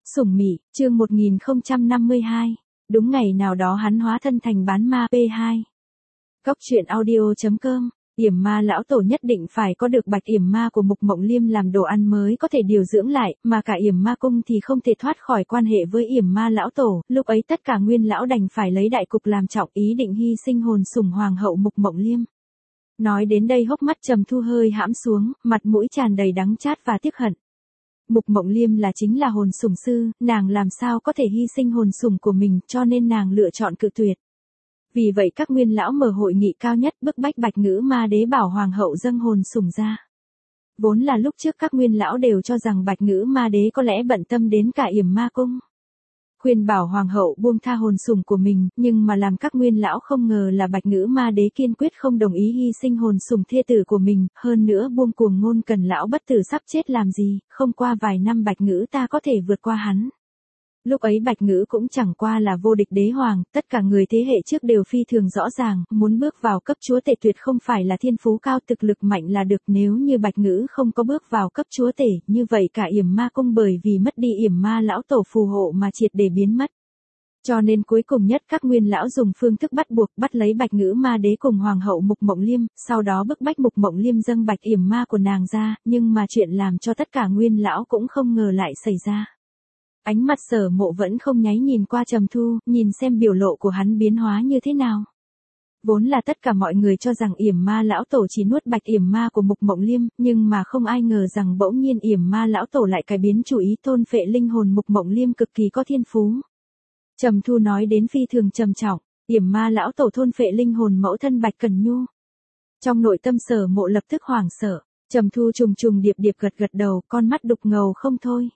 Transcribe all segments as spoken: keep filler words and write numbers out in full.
Sủng Mị, chương một nghìn không trăm năm mươi hai. Đúng ngày nào đó hắn hóa thân thành bán ma pê hai. Cốc truyện audio chấm com. Yểm ma lão tổ nhất định phải có được bạch yểm ma của Mục Mộng Liêm làm đồ ăn mới có thể điều dưỡng lại, mà cả yểm ma cung thì không thể thoát khỏi quan hệ với yểm ma lão tổ. Lúc ấy tất cả nguyên lão đành phải lấy đại cục làm trọng, ý định hy sinh hồn sủng hoàng hậu Mục Mộng Liêm. Nói đến đây hốc mắt Trầm Thu hơi hãm xuống, mặt mũi tràn đầy đắng chát và tiếc hận. Mục Mộng Liêm là chính là hồn sủng sư, nàng làm sao có thể hy sinh hồn sủng của mình, cho nên nàng lựa chọn cự tuyệt. Vì vậy các nguyên lão mở hội nghị cao nhất bức bách Bạch Ngữ Ma Đế bảo hoàng hậu dâng hồn sủng ra. Vốn là lúc trước các nguyên lão đều cho rằng Bạch Ngữ Ma Đế có lẽ bận tâm đến cả yểm ma cung. Khuyên bảo hoàng hậu buông tha hồn sủng của mình, nhưng mà làm các nguyên lão không ngờ là Bạch Ngữ Ma Đế kiên quyết không đồng ý hy sinh hồn sủng thê tử của mình, hơn nữa buông cuồng ngôn Cần lão bất tử sắp chết làm gì, không qua vài năm Bạch Ngữ ta có thể vượt qua hắn. Lúc ấy Bạch Ngữ cũng chẳng qua là vô địch đế hoàng, tất cả người thế hệ trước đều phi thường rõ ràng, muốn bước vào cấp chúa tể tuyệt không phải là thiên phú cao thực lực mạnh là được, nếu như Bạch Ngữ không có bước vào cấp chúa tể, như vậy cả yểm ma cung bởi vì mất đi yểm ma lão tổ phù hộ mà triệt để biến mất. Cho nên cuối cùng nhất các nguyên lão dùng phương thức bắt buộc bắt lấy Bạch Ngữ Ma Đế cùng hoàng hậu Mục Mộng Liêm, sau đó bức bách Mục Mộng Liêm dâng bạch yểm ma của nàng ra, nhưng mà chuyện làm cho tất cả nguyên lão cũng không ngờ lại xảy ra. Ánh mắt Sở Mộ vẫn không nháy nhìn qua Trầm Thu, nhìn xem biểu lộ của hắn biến hóa như thế nào. Vốn là tất cả mọi người cho rằng yểm ma lão tổ chỉ nuốt bạch yểm ma của Mục Mộng Liêm, nhưng mà không ai ngờ rằng bỗng nhiên yểm ma lão tổ lại cải biến chủ ý thôn phệ linh hồn Mục Mộng Liêm cực kỳ có thiên phú. Trầm Thu nói đến phi thường trầm trọng, yểm ma lão tổ thôn phệ linh hồn mẫu thân Bạch Cẩn Nhu. Trong nội tâm Sở Mộ lập tức hoảng sợ, Trầm Thu trùng trùng điệp điệp gật gật đầu, con mắt đục ngầu không thôi.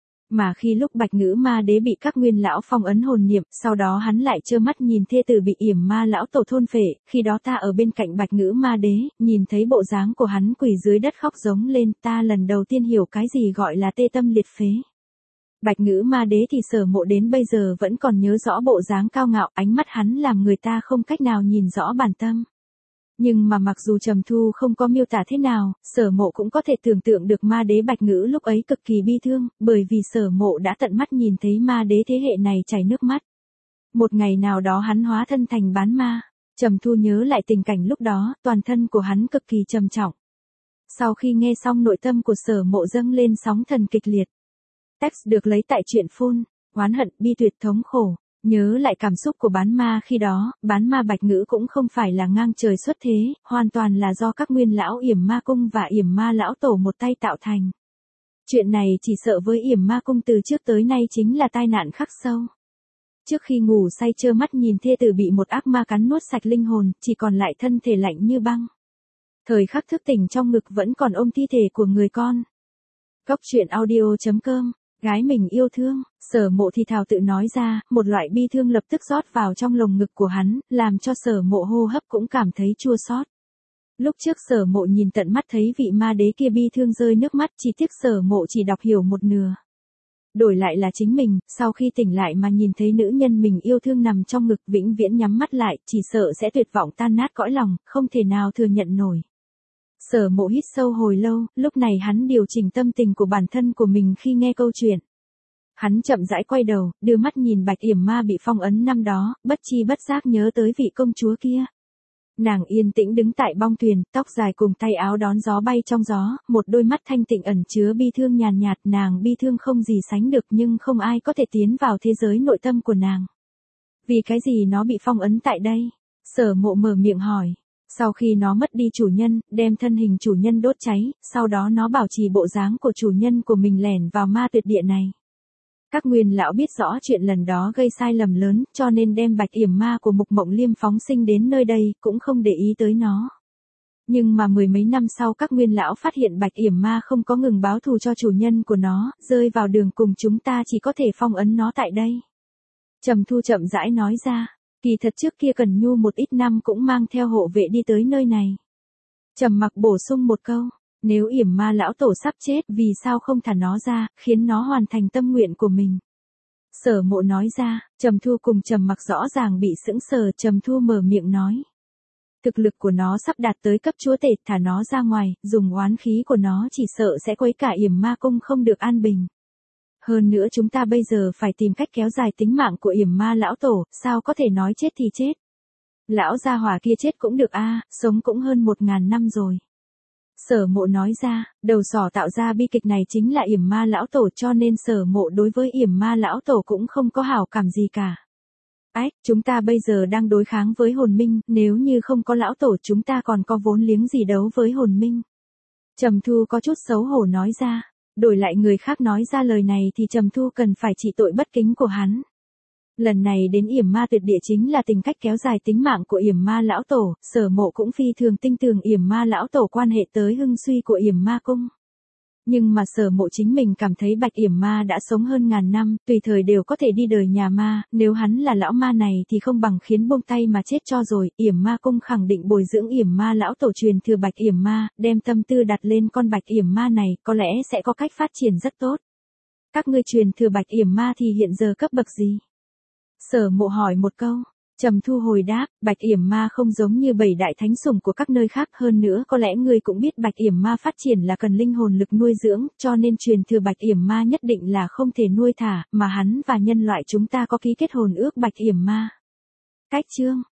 Mà khi lúc Bạch Ngữ Ma Đế bị các nguyên lão phong ấn hồn niệm, sau đó hắn lại trơ mắt nhìn thê tử bị yểm ma lão tổ thôn phệ, khi đó ta ở bên cạnh Bạch Ngữ Ma Đế, nhìn thấy bộ dáng của hắn quỳ dưới đất khóc giống lên, ta lần đầu tiên hiểu cái gì gọi là tê tâm liệt phế. Bạch Ngữ Ma Đế thì Sở Mộ đến bây giờ vẫn còn nhớ rõ bộ dáng cao ngạo, ánh mắt hắn làm người ta không cách nào nhìn rõ bản tâm. Nhưng mà mặc dù Trầm Thu không có miêu tả thế nào, Sở Mộ cũng có thể tưởng tượng được Ma Đế Bạch Ngữ lúc ấy cực kỳ bi thương, bởi vì Sở Mộ đã tận mắt nhìn thấy Ma Đế thế hệ này chảy nước mắt. Một ngày nào đó hắn hóa thân thành bán ma, Trầm Thu nhớ lại tình cảnh lúc đó, toàn thân của hắn cực kỳ trầm trọng. Sau khi nghe xong nội tâm của Sở Mộ dâng lên sóng thần kịch liệt. Text được lấy tại truyện phun, oán hận, bi tuyệt, thống khổ. Nhớ lại cảm xúc của bán ma khi đó, bán ma Bạch Ngữ cũng không phải là ngang trời xuất thế, hoàn toàn là do các nguyên lão yểm ma cung và yểm ma lão tổ một tay tạo thành. Chuyện này chỉ sợ với yểm ma cung từ trước tới nay chính là tai nạn khắc sâu. Trước khi ngủ say trơ mắt nhìn thê tử bị một ác ma cắn nuốt sạch linh hồn, chỉ còn lại thân thể lạnh như băng. Thời khắc thức tỉnh trong ngực vẫn còn ôm thi thể của người con. Cốc truyện audio chấm com. Gái mình yêu thương, Sở Mộ thì thào tự nói ra, một loại bi thương lập tức rót vào trong lồng ngực của hắn, làm cho Sở Mộ hô hấp cũng cảm thấy chua xót. Lúc trước Sở Mộ nhìn tận mắt thấy vị ma đế kia bi thương rơi nước mắt, chỉ tiếc Sở Mộ chỉ đọc hiểu một nửa. Đổi lại là chính mình, sau khi tỉnh lại mà nhìn thấy nữ nhân mình yêu thương nằm trong ngực vĩnh viễn nhắm mắt lại, chỉ sợ sẽ tuyệt vọng tan nát cõi lòng, không thể nào thừa nhận nổi. Sở Mộ hít sâu hồi lâu, lúc này hắn điều chỉnh tâm tình của bản thân của mình khi nghe câu chuyện. Hắn chậm rãi quay đầu, đưa mắt nhìn Bạch Yểm Ma bị phong ấn năm đó, bất chi bất giác nhớ tới vị công chúa kia. Nàng yên tĩnh đứng tại bong thuyền, tóc dài cùng tay áo đón gió bay trong gió, một đôi mắt thanh tịnh ẩn chứa bi thương nhàn nhạt, nàng bi thương không gì sánh được nhưng không ai có thể tiến vào thế giới nội tâm của nàng. Vì cái gì nó bị phong ấn tại đây? Sở Mộ mở miệng hỏi. Sau khi nó mất đi chủ nhân, đem thân hình chủ nhân đốt cháy, sau đó nó bảo trì bộ dáng của chủ nhân của mình lẻn vào ma tuyệt địa này. Các nguyên lão biết rõ chuyện lần đó gây sai lầm lớn, cho nên đem bạch yểm ma của Mục Mộng Liêm phóng sinh đến nơi đây, cũng không để ý tới nó. Nhưng mà mười mấy năm sau các nguyên lão phát hiện bạch yểm ma không có ngừng báo thù cho chủ nhân của nó, rơi vào đường cùng, chúng ta chỉ có thể phong ấn nó tại đây. Trầm Thu chậm rãi nói ra. Kỳ thật trước kia Cần Nhu một ít năm cũng mang theo hộ vệ đi tới nơi này. Trầm Mặc bổ sung một câu, nếu yểm ma lão tổ sắp chết vì sao không thả nó ra, khiến nó hoàn thành tâm nguyện của mình. Sở Mộ nói ra, Trầm Thu cùng Trầm Mặc rõ ràng bị sững sờ, Trầm Thu mở miệng nói. Thực lực của nó sắp đạt tới cấp chúa tể, thả nó ra ngoài, dùng oán khí của nó chỉ sợ sẽ quấy cả yểm ma cung không được an bình. Hơn nữa chúng ta bây giờ phải tìm cách kéo dài tính mạng của yểm ma lão tổ, sao có thể nói chết thì chết. Lão gia hỏa kia chết cũng được a, sống cũng hơn một ngàn năm rồi. Sở Mộ nói ra, đầu sỏ tạo ra bi kịch này chính là yểm ma lão tổ, cho nên Sở Mộ đối với yểm ma lão tổ cũng không có hảo cảm gì cả. Ách, chúng ta bây giờ đang đối kháng với hồn minh, nếu như không có lão tổ chúng ta còn có vốn liếng gì đấu với hồn minh. Trầm Thu có chút xấu hổ nói ra, đổi lại người khác nói ra lời này thì Trầm Thu cần phải trị tội bất kính của hắn. Lần này đến yểm ma tuyệt địa chính là tìm cách kéo dài tính mạng của yểm ma lão tổ, Sở Mộ cũng phi thường tin tưởng yểm ma lão tổ quan hệ tới hưng suy của yểm ma cung. Nhưng mà Sở Mộ chính mình cảm thấy bạch yểm ma đã sống hơn ngàn năm, tùy thời đều có thể đi đời nhà ma, nếu hắn là lão ma này thì không bằng khiến buông tay mà chết cho rồi, yểm ma cung khẳng định bồi dưỡng yểm ma lão tổ truyền thừa bạch yểm ma, đem tâm tư đặt lên con bạch yểm ma này, có lẽ sẽ có cách phát triển rất tốt. Các ngươi truyền thừa bạch yểm ma thì hiện giờ cấp bậc gì? Sở Mộ hỏi một câu. Trầm Thu hồi đáp, bạch yểm ma không giống như bảy đại thánh sủng của các nơi khác, hơn nữa có lẽ ngươi cũng biết bạch yểm ma phát triển là cần linh hồn lực nuôi dưỡng, cho nên truyền thừa bạch yểm ma nhất định là không thể nuôi thả, mà hắn và nhân loại chúng ta có ký kết hồn ước bạch yểm ma. Cách chương